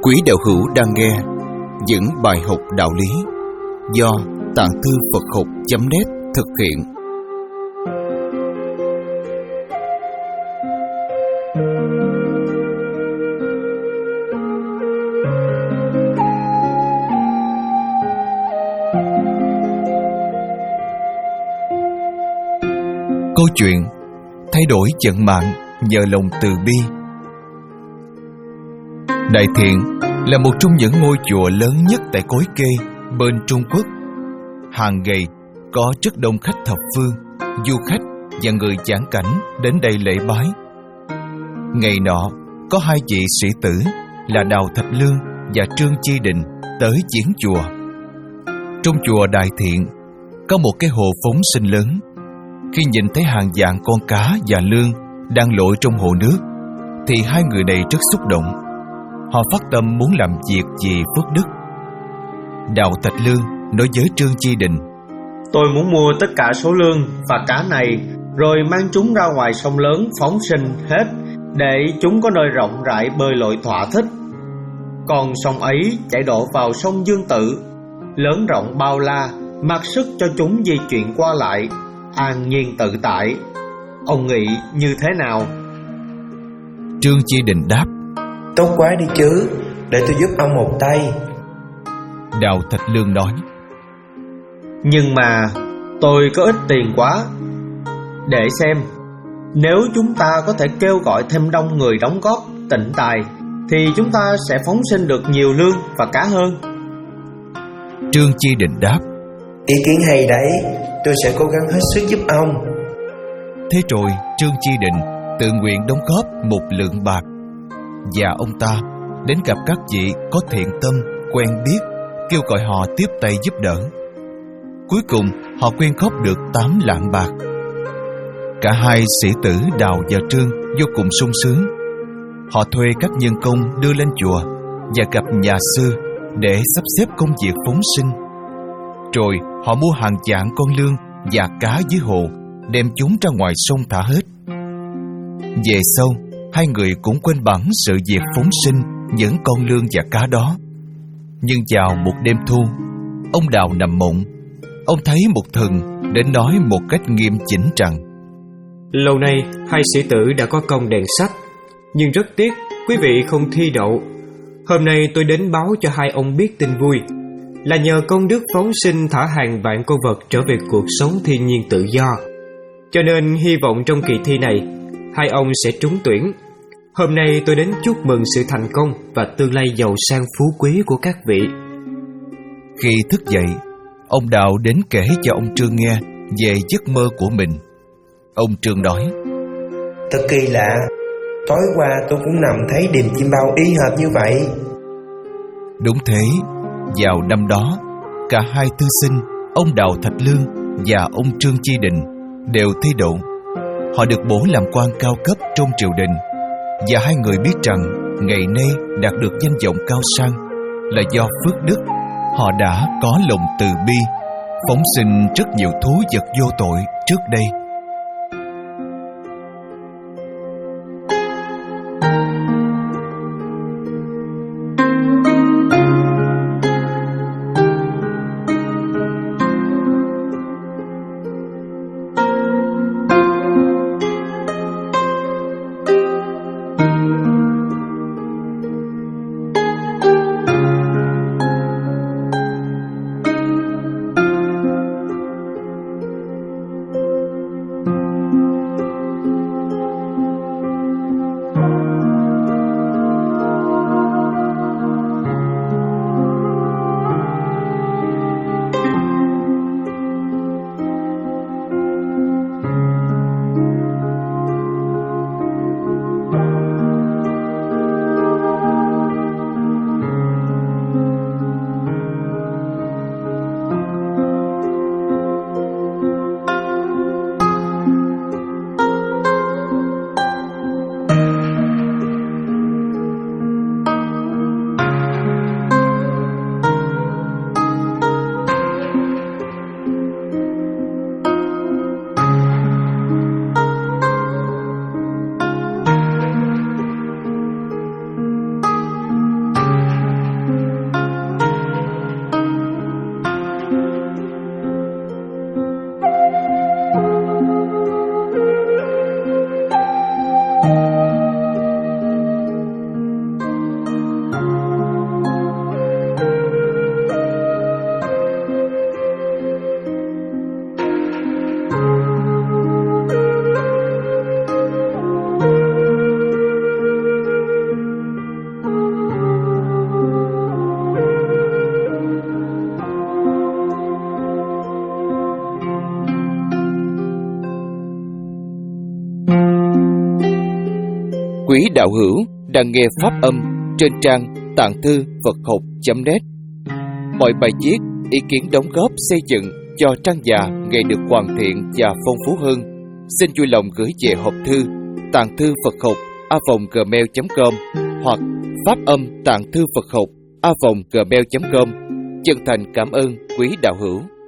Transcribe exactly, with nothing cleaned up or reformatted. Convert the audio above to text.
Quý đạo hữu đang nghe những bài học đạo lý do Tạng Thư Phật Học chấm net thực hiện. Câu chuyện thay đổi vận mạng nhờ lòng từ bi. Đại Thiện là một trong những ngôi chùa lớn nhất tại Cối Kê bên Trung Quốc. Hàng ngày có rất đông khách thập phương, du khách và người giảng cảnh đến đây lễ bái. Ngày nọ có hai vị sĩ tử là Đào Thạch Lương và Trương Chi Định tới viếng chùa. Trong chùa Đại Thiện có một cái hồ phóng sinh lớn. Khi nhìn thấy hàng vạn con cá và lươn đang lội trong hồ nước thì hai người này rất xúc động. Họ phát tâm muốn làm việc vì phước đức. Đào Thạch Lương nói với Trương Chi Định: Tôi muốn mua tất cả số lươn và cá này, rồi mang chúng ra ngoài sông lớn phóng sinh hết, để chúng có nơi rộng rãi bơi lội thỏa thích. Còn sông ấy chảy đổ vào sông Dương Tử, lớn rộng bao la, mặc sức cho chúng di chuyển qua lại, an nhiên tự tại. Ông nghĩ như thế nào? Trương Chi Định đáp: Tốt quá đi chứ, để tôi giúp ông một tay. Đào Thạch Lương nói: Nhưng mà tôi có ít tiền quá. Để xem, nếu chúng ta có thể kêu gọi thêm đông người đóng góp tịnh tài, thì chúng ta sẽ phóng sinh được nhiều lương và cá hơn. Trương Chi Định đáp: Ý kiến hay đấy, tôi sẽ cố gắng hết sức giúp ông. Thế rồi Trương Chi Định tự nguyện đóng góp một lượng bạc, và ông ta đến gặp các vị có thiện tâm, quen biết, kêu gọi họ tiếp tay giúp đỡ. Cuối cùng họ quyên góp được tám lạng bạc. Cả hai sĩ tử Đào và Trương vô cùng sung sướng. Họ thuê các nhân công đưa lên chùa và gặp nhà sư để sắp xếp công việc phóng sinh. Rồi họ mua hàng vạn con lươn và cá dưới hồ, đem chúng ra ngoài sông thả hết. Về sau, hai người cũng quên bẵng sự việc phóng sinh những con lươn và cá đó. Nhưng vào một đêm thu, ông Đào nằm mộng. Ông thấy một thần đến nói một cách nghiêm chỉnh rằng: Lâu nay hai sĩ tử đã có công đèn sách, nhưng rất tiếc quý vị không thi đậu. Hôm nay tôi đến báo cho hai ông biết tin vui, là nhờ công đức phóng sinh thả hàng vạn con vật trở về cuộc sống thiên nhiên tự do. Cho nên hy vọng trong kỳ thi này hai ông sẽ trúng tuyển. Hôm nay tôi đến chúc mừng sự thành công và tương lai giàu sang phú quý của các vị. Khi thức dậy, ông Đào đến kể cho ông Trương nghe về giấc mơ của mình. Ông Trương nói: Thật kỳ lạ, tối qua tôi cũng nằm thấy điềm chim bao y hệt như vậy. Đúng thế, vào năm đó, cả hai thư sinh, ông Đào Thạch Lương và ông Trương Chi Định đều thi đậu. Họ được bổ làm quan cao cấp trong triều đình, và hai người biết rằng ngày nay đạt được danh vọng cao sang là do phước đức. Họ đã có lòng từ bi, phóng sinh rất nhiều thú vật vô tội trước đây. Quý đạo hữu đang nghe pháp âm trên trang tạng thư Phật học chấm net. Mọi bài viết, ý kiến đóng góp xây dựng cho trang già ngày được hoàn thiện và phong phú hơn, xin vui lòng gửi về hộp thư tạng thư Phật học a vòng gmail chấm com hoặc pháp âm tạng thư Phật học a vòng gmail chấm com. Chân thành cảm ơn quý đạo hữu.